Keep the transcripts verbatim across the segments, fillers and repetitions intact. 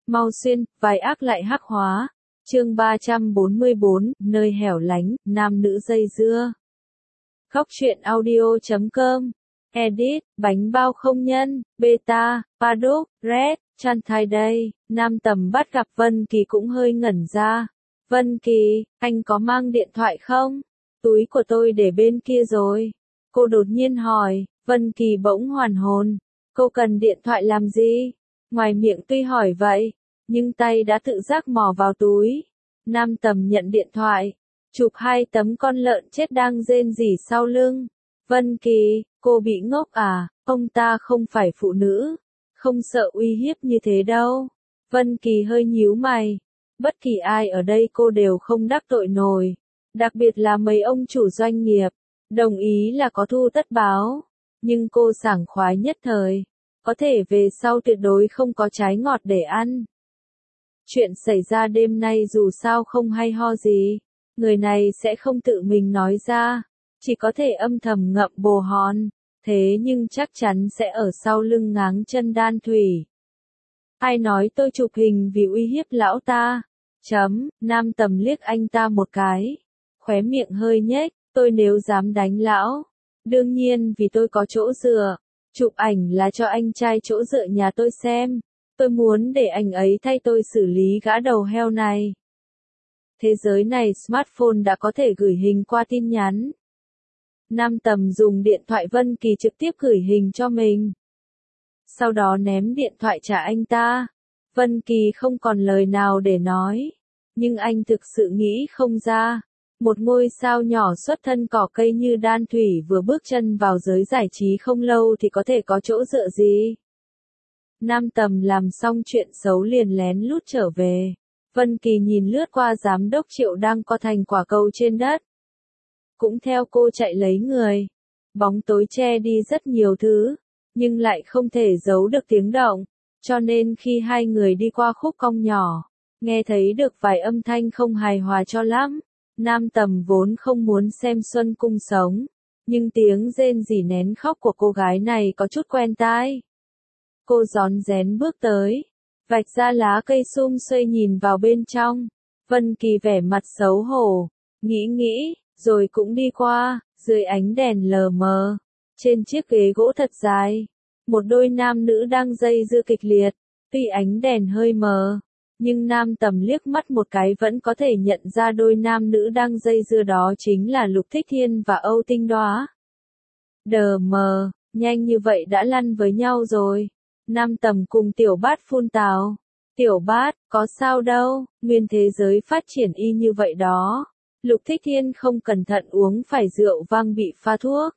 Mau xuyên, vai ác lại hắc hóa. Chương ba trăm bốn mươi bốn, nơi hẻo lánh, nam nữ dây dưa. Góc truyện audio chấm com. Edit, bánh bao không nhân, beta, paddock, red, chan thai đây. Nam Tầm bắt gặp Vân Kỳ cũng hơi ngẩn ra. Vân Kỳ, anh có mang điện thoại không? Túi của tôi để bên kia rồi. Cô đột nhiên hỏi. Vân Kỳ bỗng hoàn hồn. Cô cần điện thoại làm gì? Ngoài miệng tuy hỏi vậy, nhưng tay đã tự giác mò vào túi. Nam Tầm nhận điện thoại, chụp hai tấm con lợn chết đang rên rỉ sau lưng. Vân Kỳ, cô bị ngốc à? Ông ta không phải phụ nữ, không sợ uy hiếp như thế đâu. Vân Kỳ hơi nhíu mày. Bất kỳ ai ở đây cô đều không đắc tội nổi, đặc biệt là mấy ông chủ doanh nghiệp. Đồng ý là có thu tất báo, nhưng cô sảng khoái nhất thời. Có thể về sau tuyệt đối không có trái ngọt để ăn. Chuyện xảy ra đêm nay dù sao không hay ho gì, người này sẽ không tự mình nói ra, chỉ có thể âm thầm ngậm bồ hòn, thế nhưng chắc chắn sẽ ở sau lưng ngáng chân đan thủy. Ai nói tôi chụp hình vì uy hiếp lão ta? Chấm, Nam Tầm liếc anh ta một cái, khóe miệng hơi nhếch, tôi nếu dám đánh lão, đương nhiên vì tôi có chỗ dựa. Chụp ảnh là cho anh trai chỗ dựa nhà tôi xem. Tôi muốn để anh ấy thay tôi xử lý gã đầu heo này. Thế giới này smartphone đã có thể gửi hình qua tin nhắn. Nam Tầm dùng điện thoại Vân Kỳ trực tiếp gửi hình cho mình. Sau đó ném điện thoại trả anh ta. Vân Kỳ không còn lời nào để nói. Nhưng anh thực sự nghĩ không ra. Một ngôi sao nhỏ xuất thân cỏ cây như Đan Thủy vừa bước chân vào giới giải trí không lâu thì có thể có chỗ dựa gì. Nam Tầm làm xong chuyện xấu liền lén lút trở về. Vân Kỳ nhìn lướt qua giám đốc Triệu đang co thành quả cầu trên đất. Cũng theo cô chạy lấy người. Bóng tối che đi rất nhiều thứ, nhưng lại không thể giấu được tiếng động. Cho nên khi hai người đi qua khúc cong nhỏ, nghe thấy được vài âm thanh không hài hòa cho lắm. Nam Tầm vốn không muốn xem Xuân Cung sống, nhưng tiếng rên rỉ nén khóc của cô gái này có chút quen tai. Cô rón rén bước tới, vạch ra lá cây sum xuê nhìn vào bên trong. Vân Kỳ vẻ mặt xấu hổ, nghĩ nghĩ, rồi cũng đi qua. Dưới ánh đèn lờ mờ, trên chiếc ghế gỗ thật dài, một đôi nam nữ đang dây dưa kịch liệt. Tuy ánh đèn hơi mờ, nhưng Nam Tầm liếc mắt một cái vẫn có thể nhận ra đôi nam nữ đang dây dưa đó chính là Lục Thích Thiên và Âu Tinh Đóa. Đờ mờ, nhanh như vậy đã lăn với nhau rồi. Nam Tầm cùng Tiểu Bát phun tào. Tiểu Bát, có sao đâu, nguyên thế giới phát triển y như vậy đó. Lục Thích Thiên không cẩn thận uống phải rượu vang bị pha thuốc.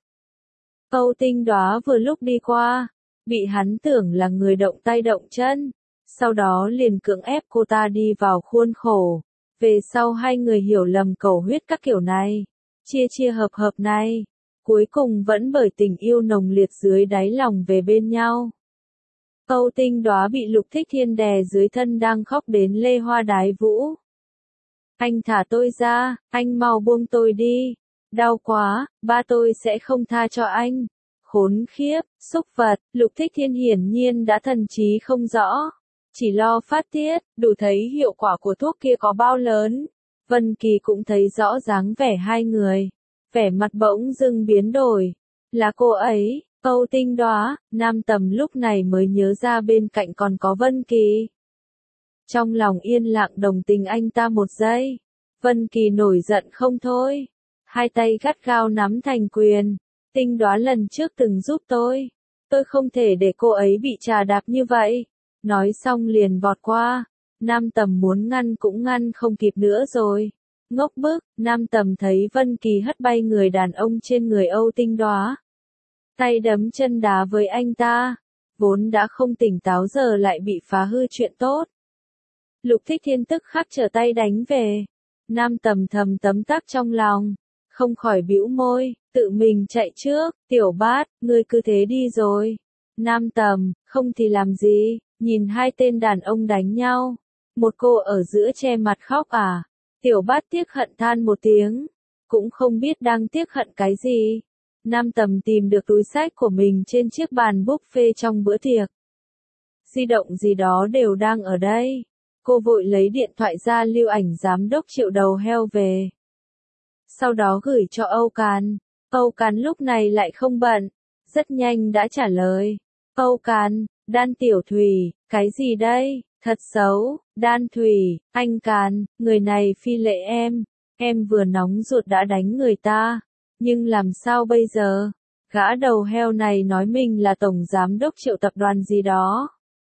Âu Tinh Đóa vừa lúc đi qua, bị hắn tưởng là người động tay động chân. Sau đó liền cưỡng ép cô ta đi vào khuôn khổ. Về sau hai người hiểu lầm cầu huyết các kiểu này, chia chia hợp hợp này, cuối cùng vẫn bởi tình yêu nồng liệt dưới đáy lòng về bên nhau. Âu Tinh Đóa bị Lục Thích Thiên đè dưới thân đang khóc đến lê hoa đái vũ. Anh thả tôi ra, anh mau buông tôi đi. Đau quá, ba tôi sẽ không tha cho anh. Khốn khiếp, xúc vật, Lục Thích Thiên hiển nhiên đã thần trí không rõ. Chỉ lo phát tiết, đủ thấy hiệu quả của thuốc kia có bao lớn. Vân Kỳ cũng thấy rõ dáng vẻ hai người. Vẻ mặt bỗng dưng biến đổi. Là cô ấy, Âu Tinh Đóa. Nam Tầm lúc này mới nhớ ra bên cạnh còn có Vân Kỳ. Trong lòng yên lặng đồng tình anh ta một giây. Vân Kỳ nổi giận không thôi. Hai tay gắt gao nắm thành quyền. Tinh Đóa lần trước từng giúp tôi. Tôi không thể để cô ấy bị trà đạp như vậy. Nói xong liền vọt qua. Nam Tầm muốn ngăn cũng ngăn không kịp nữa rồi. Ngốc bức, Nam Tầm thấy Vân Kỳ hất bay người đàn ông trên người Âu Tinh Đóa. Tay đấm chân đá với anh ta. Vốn đã không tỉnh táo giờ lại bị phá hư chuyện tốt. Lục Thích Thiên tức khắc trở tay đánh về. Nam Tầm thầm tấm tắc trong lòng. Không khỏi bĩu môi, tự mình chạy trước. Tiểu Bát, ngươi cứ thế đi rồi. Nam Tầm, không thì làm gì? Nhìn hai tên đàn ông đánh nhau. Một cô ở giữa che mặt khóc à? Tiểu Bát tiếc hận than một tiếng. Cũng không biết đang tiếc hận cái gì. Nam Tầm tìm được túi xách của mình trên chiếc bàn buffet trong bữa tiệc. di động gì đó đều đang ở đây. Cô vội lấy điện thoại ra lưu ảnh giám đốc Triệu đầu heo về. Sau đó gửi cho Âu Càn. Âu Càn lúc này lại không bận, rất nhanh đã trả lời. Âu Càn, Đan Tiểu Thùy, cái gì đây, thật xấu, Đan Thùy, anh Càn, người này phi lệ em, em vừa nóng ruột đã đánh người ta, nhưng làm sao bây giờ, gã đầu heo này nói mình là tổng giám đốc Triệu tập đoàn gì đó.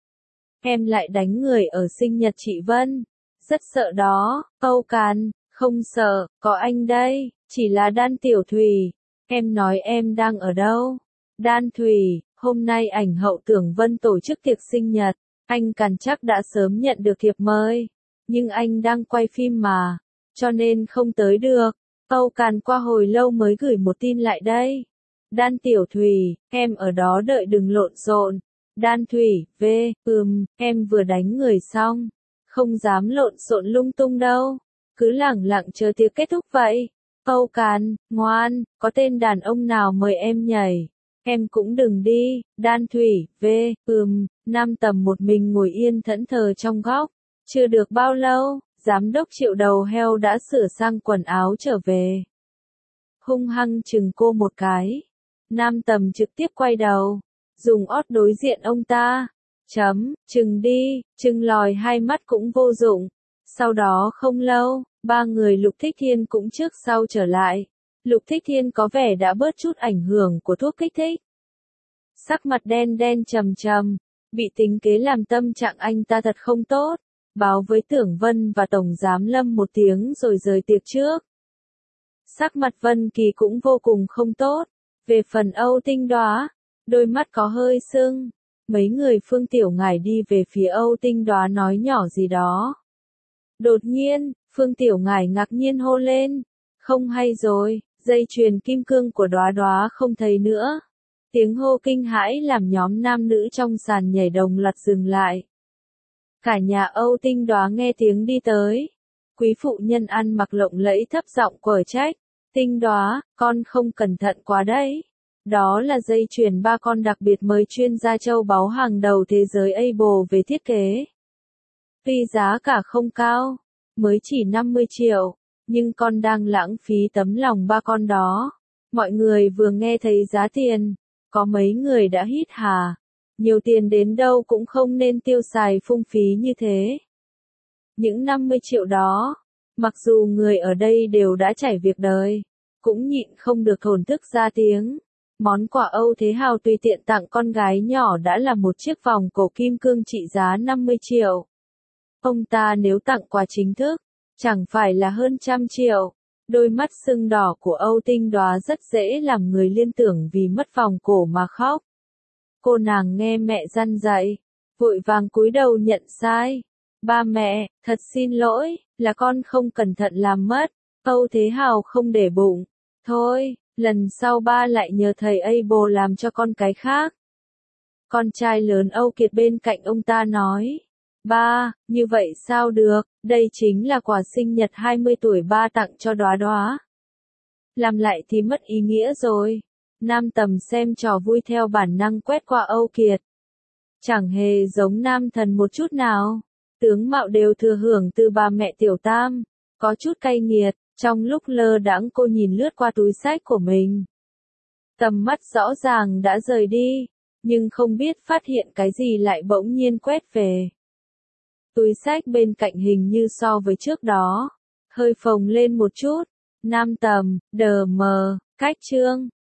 Em lại đánh người ở sinh nhật chị Vân, rất sợ đó, Âu Càn, không sợ, có anh đây, chỉ là Đan Tiểu Thùy, em nói em đang ở đâu, Đan Thùy, hôm nay ảnh hậu Tưởng Vân tổ chức tiệc sinh nhật, anh Càn chắc đã sớm nhận được thiệp mời, nhưng anh đang quay phim mà, cho nên không tới được, Âu Càn qua hồi lâu mới gửi một tin lại đây, Đan Tiểu Thùy, em ở đó đợi đừng lộn xộn, Đan Thùy, v, ừm, em vừa đánh người xong, không dám lộn xộn lung tung đâu, cứ lẳng lặng chờ tiệc kết thúc vậy. Âu Càn, ngoan, có tên đàn ông nào mời em nhảy, em cũng đừng đi, Đan Thùy, v, ừm, Nam Tầm một mình ngồi yên thẫn thờ trong góc, chưa được bao lâu, giám đốc Triệu đầu heo đã sửa sang quần áo trở về. Hung hăng chừng cô một cái, Nam Tầm trực tiếp quay đầu, dùng ót đối diện ông ta, chấm, chừng đi, chừng lòi hai mắt cũng vô dụng, sau đó không lâu, ba người Lục Thích Thiên cũng trước sau trở lại. Lục Thích Thiên có vẻ đã bớt chút ảnh hưởng của thuốc kích thích. Sắc mặt đen đen trầm trầm, bị tính kế làm tâm trạng anh ta thật không tốt, báo với Tưởng Vân và Tổng Giám Lâm một tiếng rồi rời tiệc trước. Sắc mặt Vân Kỳ cũng vô cùng không tốt, về phần Âu Tinh Đoá, đôi mắt có hơi sưng, mấy người Phương Tiểu Ngải đi về phía Âu Tinh Đoá nói nhỏ gì đó. Đột nhiên, Phương Tiểu Ngải ngạc nhiên hô lên, không hay rồi, dây chuyền kim cương của Đoá Đoá không thấy nữa. Tiếng hô kinh hãi làm nhóm nam nữ trong sàn nhảy đồng loạt dừng lại. Cả nhà Âu Tinh Đoá nghe tiếng đi tới. Quý phụ nhân ăn mặc lộng lẫy thấp giọng quở trách, Tinh Đoá, con không cẩn thận quá đấy. Đó là dây chuyền ba con đặc biệt mới chuyên gia châu báu hàng đầu thế giới Able về thiết kế. Tuy giá cả không cao, mới chỉ năm mươi triệu, nhưng con đang lãng phí tấm lòng ba con đó. Mọi người vừa nghe thấy giá tiền, có mấy người đã hít hà. Nhiều tiền đến đâu cũng không nên tiêu xài phung phí như thế. Những năm mươi triệu đó, mặc dù người ở đây đều đã trải việc đời, cũng nhịn không được thổn thức ra tiếng. Món quà Âu Thế Hào tùy tiện tặng con gái nhỏ đã là một chiếc vòng cổ kim cương trị giá năm mươi triệu. Ông ta nếu tặng quà chính thức, chẳng phải là hơn trăm triệu. Đôi mắt sưng đỏ của Âu Tinh Đoá rất dễ làm người liên tưởng vì mất vòng cổ mà khóc. Cô nàng nghe mẹ răn dạy, vội vàng cúi đầu nhận sai. Ba mẹ, thật xin lỗi, là con không cẩn thận làm mất. Âu Thế Hào không để bụng. Thôi, lần sau ba lại nhờ thầy Able làm cho con cái khác. Con trai lớn Âu Kiệt bên cạnh ông ta nói. Ba, như vậy sao được, đây chính là quà sinh nhật hai mươi tuổi ba tặng cho Đoá Đoá. Làm lại thì mất ý nghĩa rồi. Nam Tầm xem trò vui theo bản năng quét qua Âu Kiệt. Chẳng hề giống Nam Thần một chút nào. Tướng mạo đều thừa hưởng từ bà mẹ Tiểu Tam. Có chút cay nghiệt, trong lúc lơ đãng cô nhìn lướt qua túi xách của mình. Tầm mắt rõ ràng đã rời đi, nhưng không biết phát hiện cái gì lại bỗng nhiên quét về. Túi xách bên cạnh hình như so với trước đó, hơi phồng lên một chút. Nam Tầm, đờ mờ, cách trương.